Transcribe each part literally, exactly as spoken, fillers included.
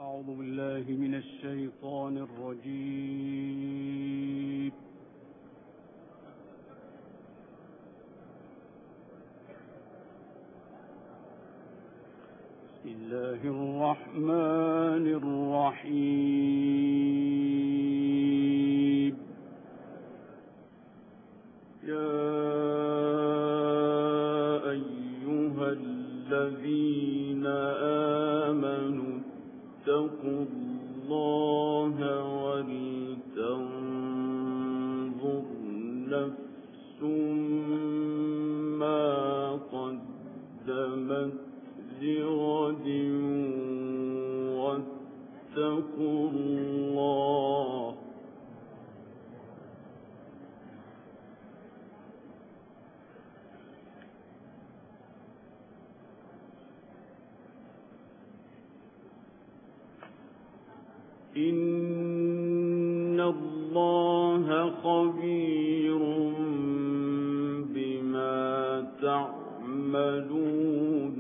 أعوذ بالله من الشيطان الرجيم. بسم الله الرحمن الرحيم. يا أيها الذين آمنوا اتقوا الله ولتنظر نفس ما قدمت لغد واتقوا الله إن الله خبير بما تعملون.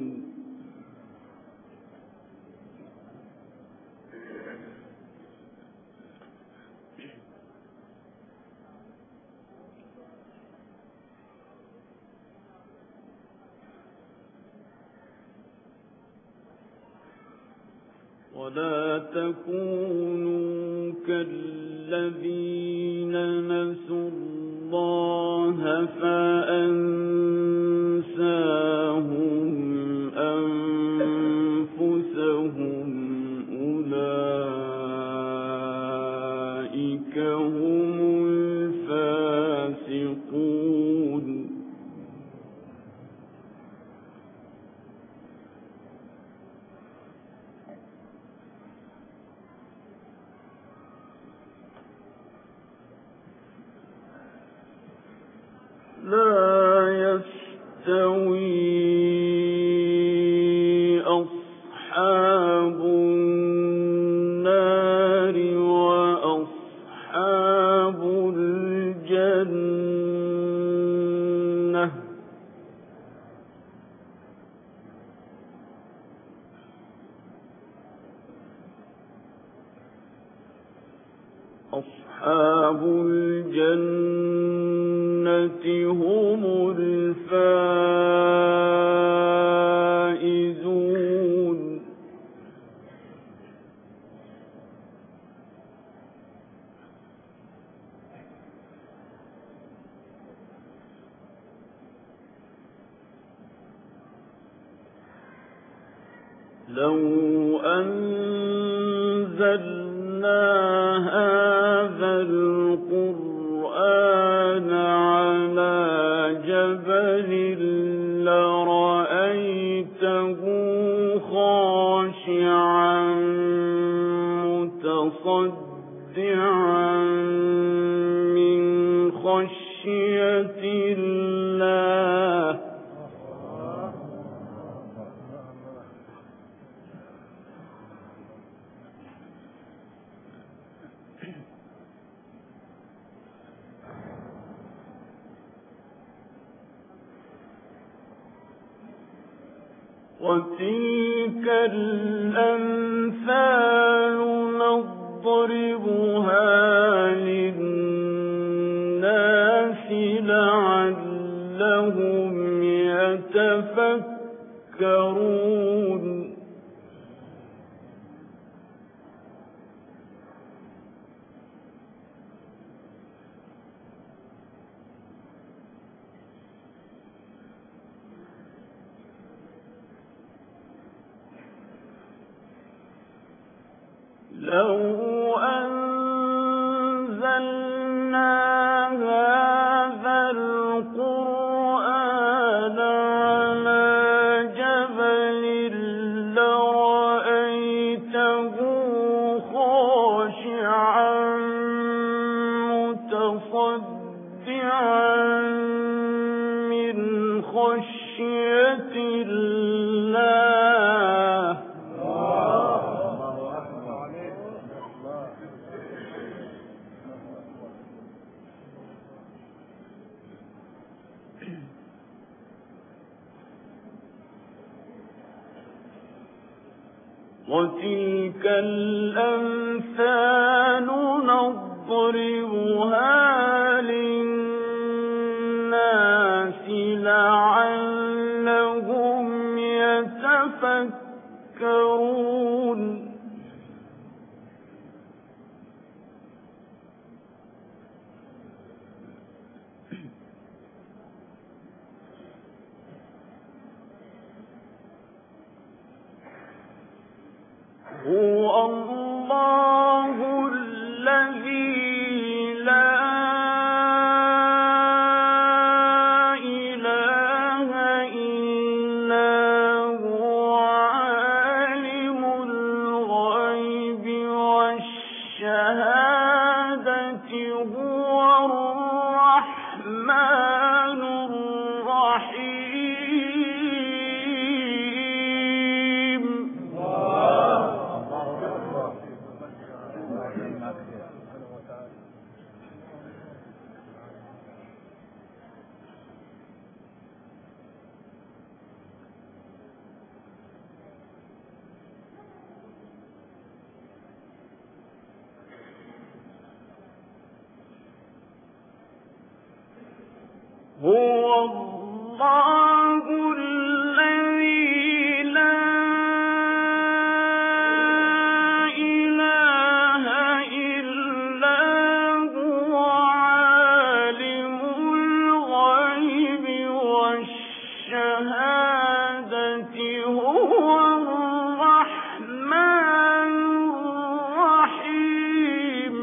ولا تكونوا كالذين نسوا الله فأنساهم أنفسهم أولئك هم الفاسقون. لا يستوي أصحاب النار وأصحاب الجنة أصحاب الجنة هم الفائزون. لو أنزلنا هذا القرآن على جبل لرأيته خاشعا متصدعا من خشية الله. وتلك الأمثال نضربها للناس لعلهم يتفكرون. لو أنزلنا هذا القرآن على جبل لرأيته خاشعا متصدعا من خشية الله. وتلك الأمثال نضربها للناس لعلهم يتفكرون هو الله الذي لا إله إلا هو عالم الغيب والشهادة هو الرحمن الرحيم هو الله الذي لا إله إلا هو عالم الغيب والشهادة هو الرحمن الرحيم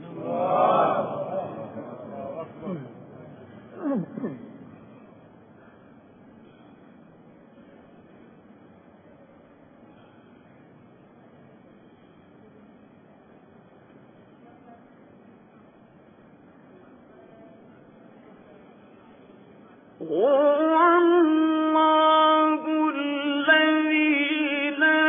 هو الله الذي لا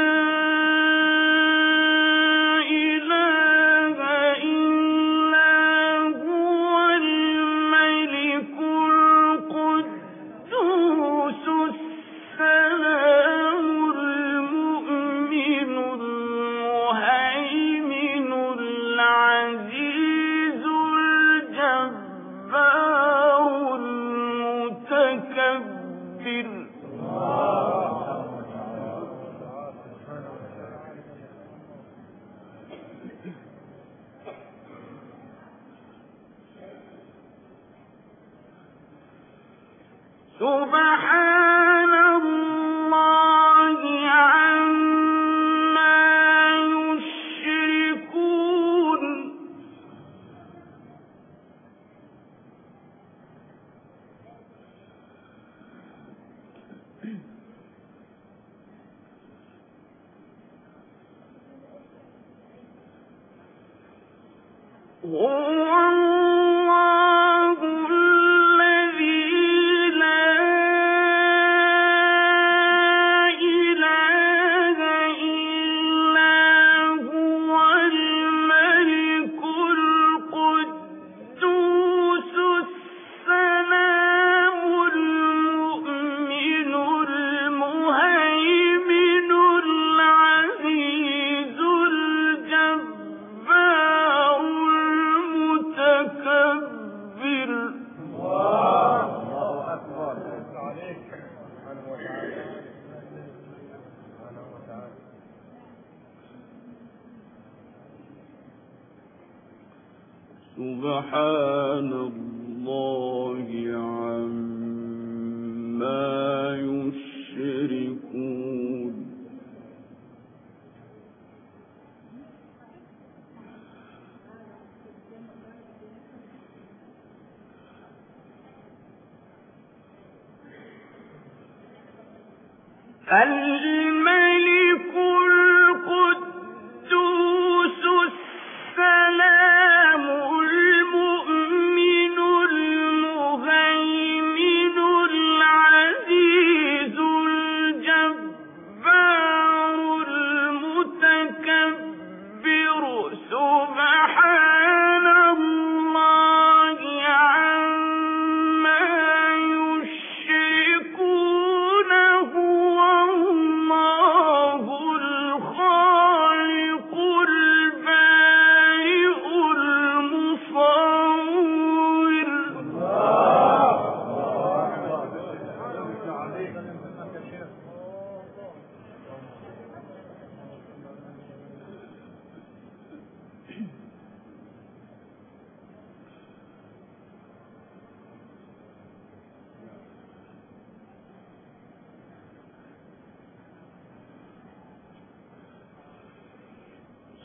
إله إلا هو الملك القدوس السلام المؤمن المهيمن العزيز الجبار المتكبر سبحان الله عما يشركون هو الله الذي لا إله إلا هو الملك القدوس السلام المؤمن المهيمن العزيز الجبار المتكبر الله أكبر سبحان الله عما يشركون الملك القدوس السلام المؤمن المهيمن العزيز الجبار المتكبر سبحان الله عما يشركون هو الله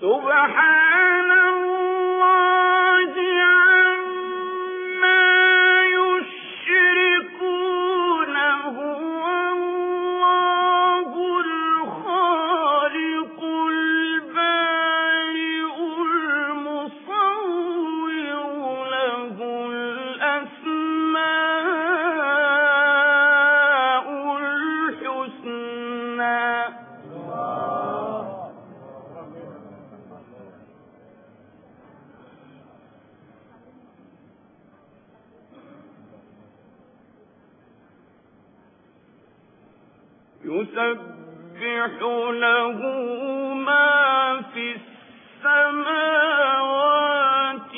سبحان الله عما يشركون هو الله الخالق البارئ المصور له الأسماء الحسنى. يسبح له ما في السماوات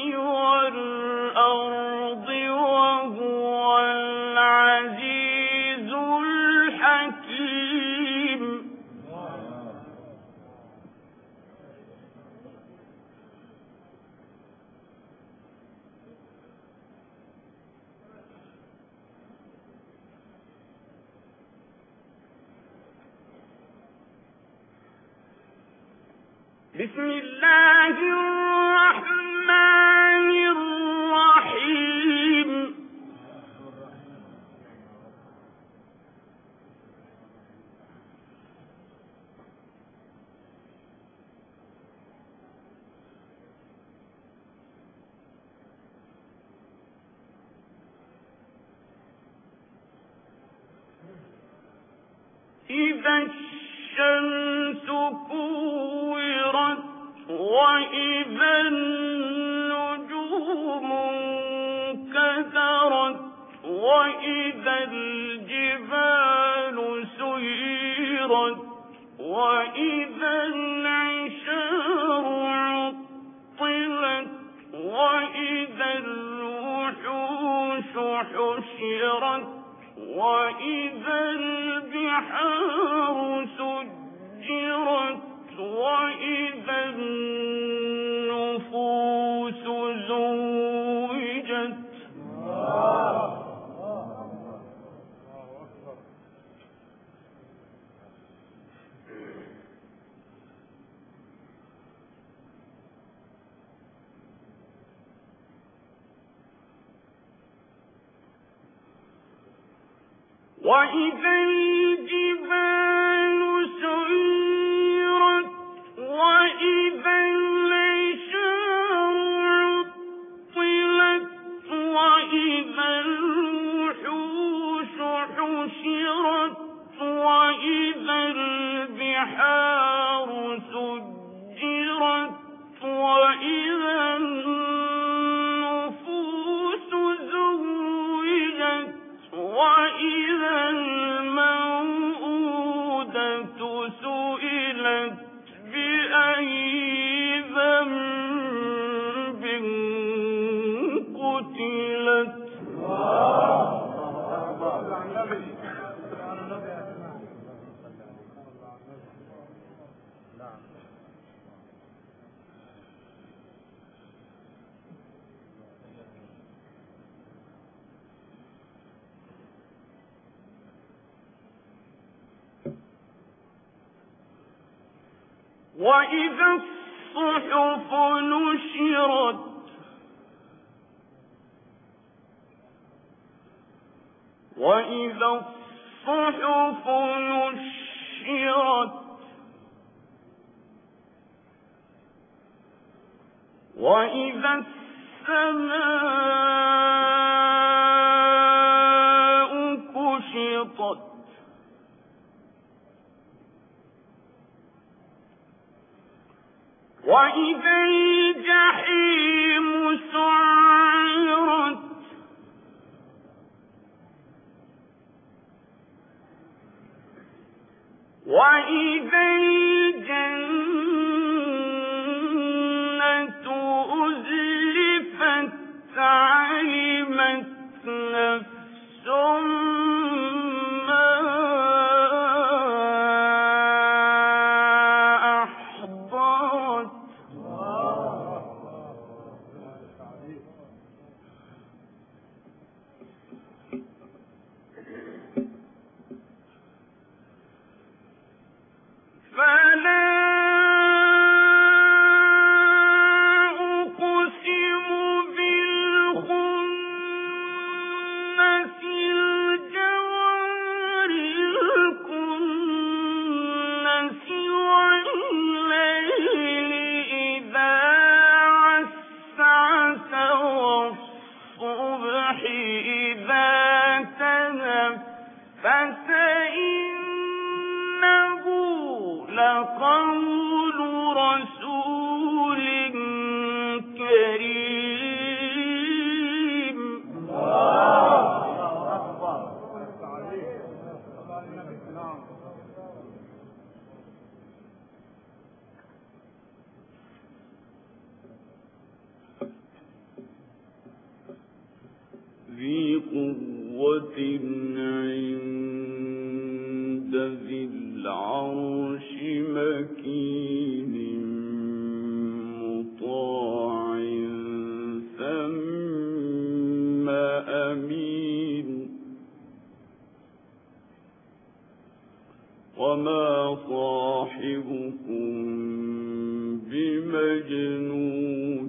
والأرض وهو العزيز الحكيم. بسم الله الرحمن الرحيم. إذا الشمس كورت وإذا النجوم انكدرت وإذا الجبال سيرت وإذا العشار عطلت وإذا الوحوش حشرت وإذا البحار سجرت وإذا النفوس زوجت. وإذا الجبال سيرت وإذا العشار عطلت وإذا الوحوش حشرت وإذا البحار سجرت وإذا النفوس زوجت وإذا الموءودة سئلت بأي ذنب قتلت. وإذا الصحف نشرت وإذا الصحف نشرت وإذا السماء كشطت وإذا الجحيم سعرت وإذا الجنة أزلفت علمت نفس ما أحضرت. فَ عند ذي العرش مكين مطاع ثم أمين وما صاحبكم بمجنون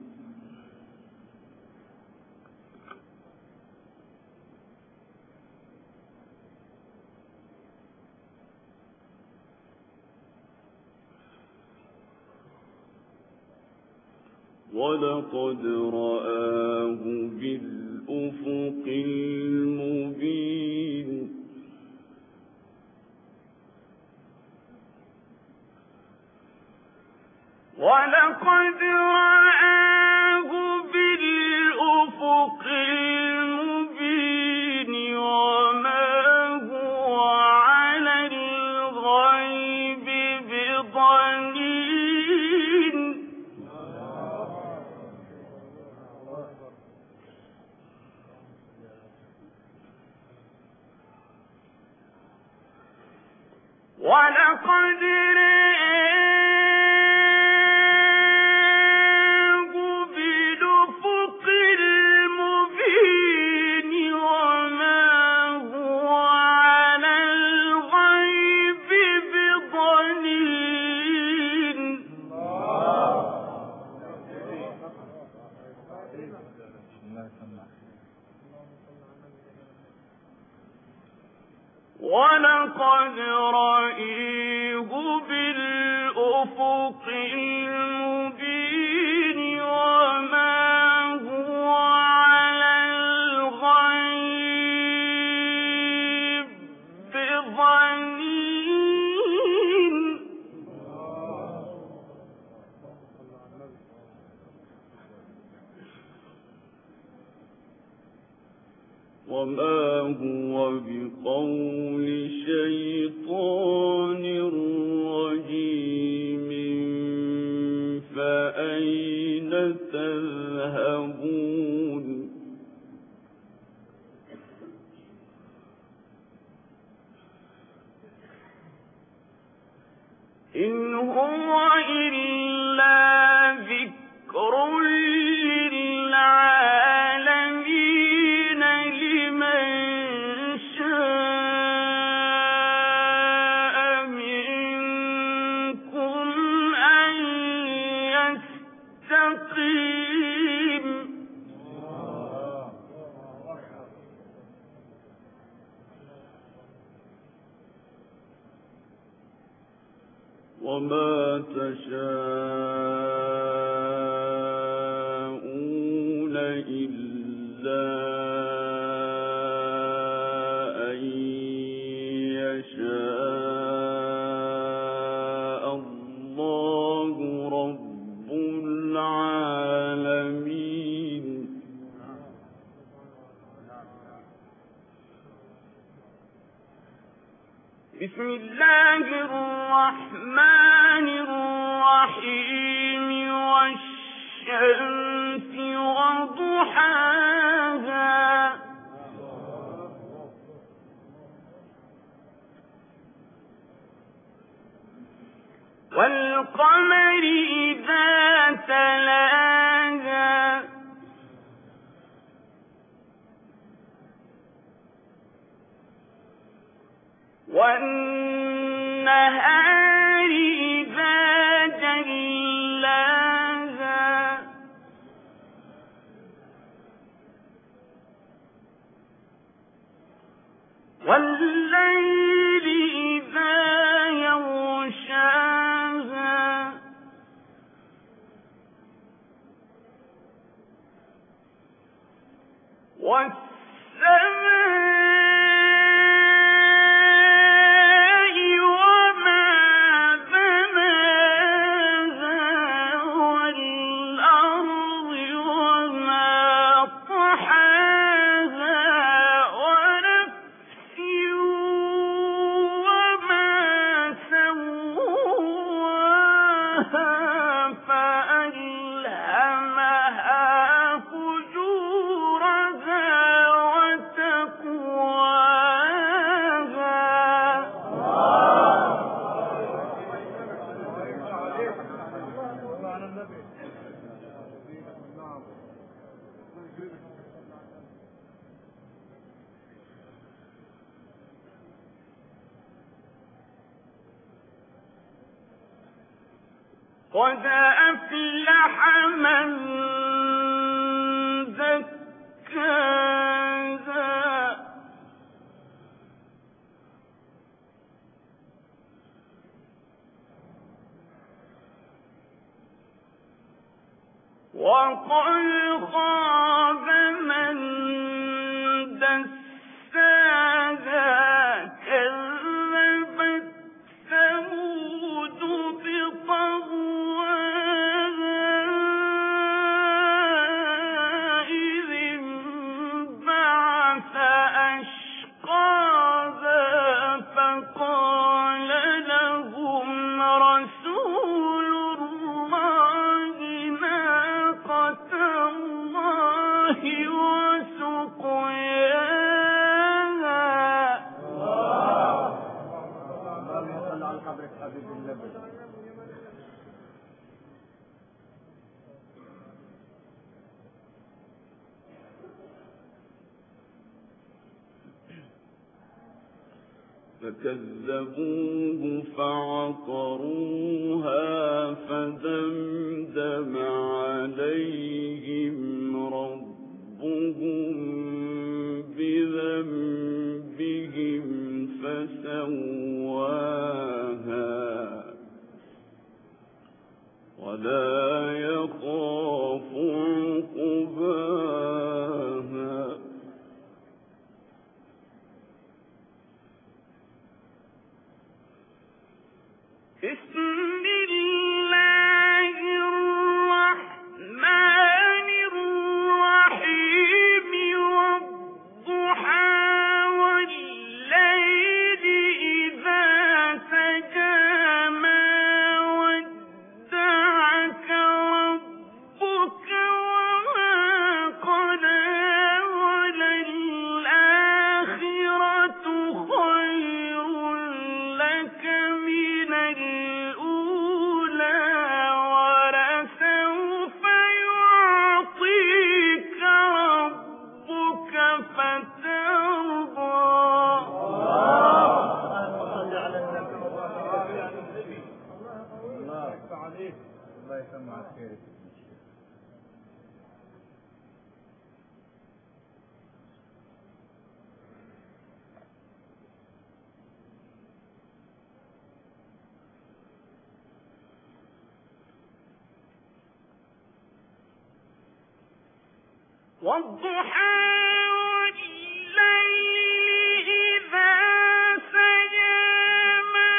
ولقد رآه بالأفق المبين ولقد رآه بالأفق المبين وما هو على الغيب بضنين ولقد رآه بالأفق المبين وما هو على الغيب بضنين ولقد رآه بالأفق المبين وما هو على الغيب بضنين وما هو بقول شيطان رجيم فأين تذهبون إن هو إلا ذكر للعالمين لمن شاء منكم أن يستقيم وما تشاءون إلا أن يشاء الله رب العالمين بسم الله الرحمن الرحيم والشمس وضحاها والقمر إذا تلاها والنهار إذا جلاها والليل إذا يغشاها والسماء فألهمها فجورها وتقواها قد أفلح من زكاها وقد خاب من دساها كذبت ثمود بطغواها إذ انبعث أشقاها فقال لهم رسول الله ناقة الله وسقياها. فكذبوه فعقروها فدمدم عليهم ربهم بذنبهم فسواها ولا يخاف عقباها. بسم الله الرحمن الرحيم والضحى والليل إذا سجى ما ودعك ربك وما قلى وللآخرة خير لك من الأولى ولسوف يعطيك ربك فترضى. الله يسمع خيرك. والضحى والليل إذا سجى ما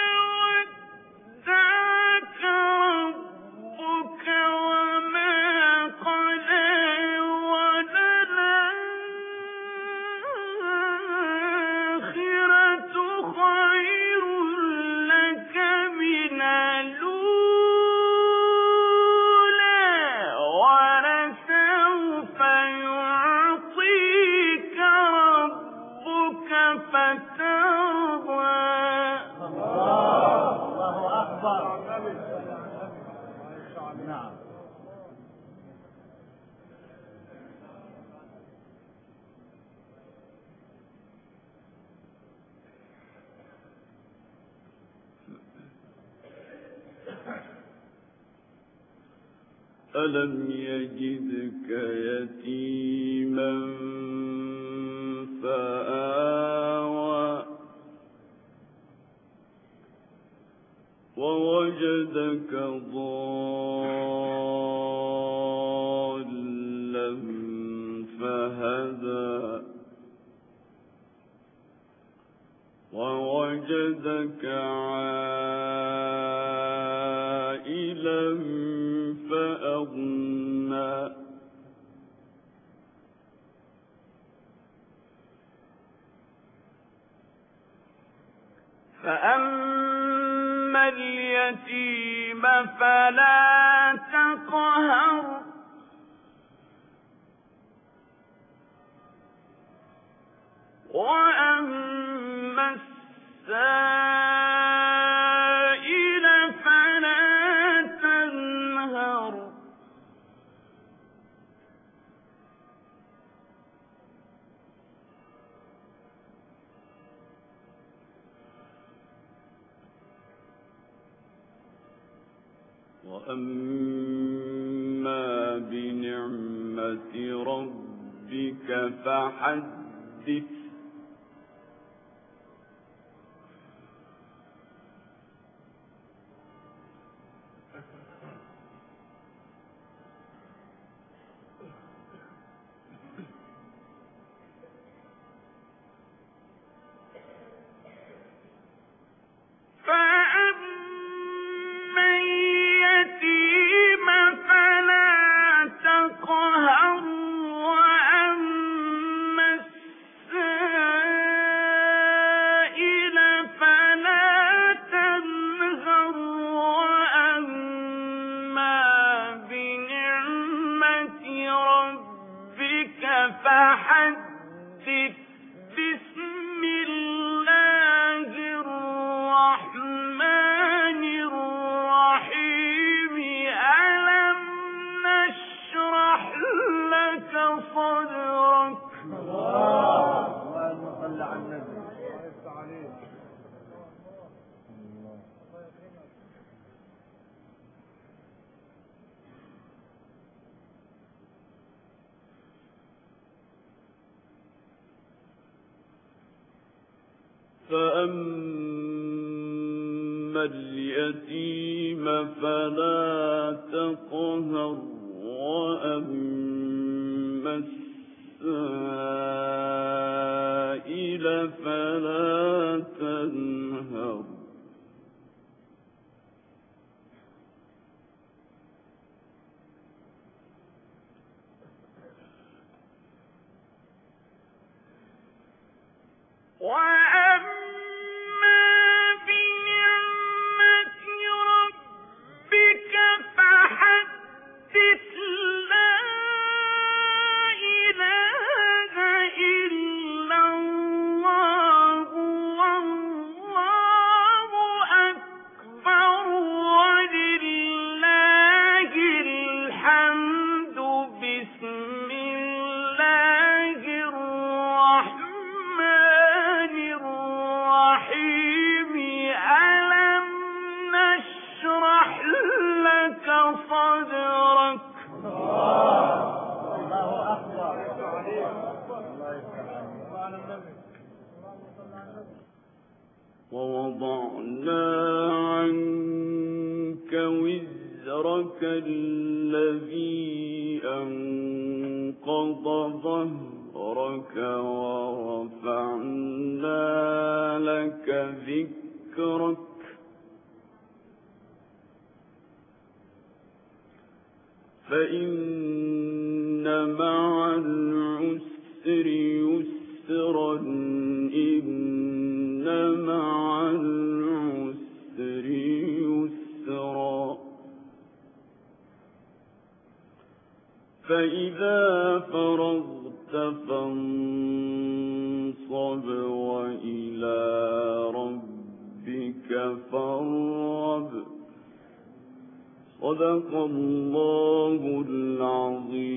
ودعك ربك وما قلى وللآخرة خير لك من الأولى ولسوف يعطيك ربك فترضى. الله أكبر. نعم. ألم يجدك يتيما فآوى ووجدك ضالا فهدى ووجدك عائلا فأغنى فأما اليتيم فلا تقهر وأما السائل فلا تنهر وأما بنعمة ربك فحدث فحدث بسم الله الرحمن الرحيم ألم نشرح لك صدرك اللهم صل على النبي. فأما اليتيم فلا تقهر وأما السائل فلا تنهر وأما بنعمة ربك فحدث لا إله إلا الله والله أكبر ولله الحمد بسم الله الرحمن الرحيم ألم نشرح لك صدرك الله أكبر. الله يفتح عليك. ووضعنا عنك وزرك الذي أنقض ظهرك ورفعنا لك ذكرك فإن مع العسر يسرا إن مع العسر يسرا فإذا فرغت فانصب وإلى ربك فارغب صدق الله العظيم.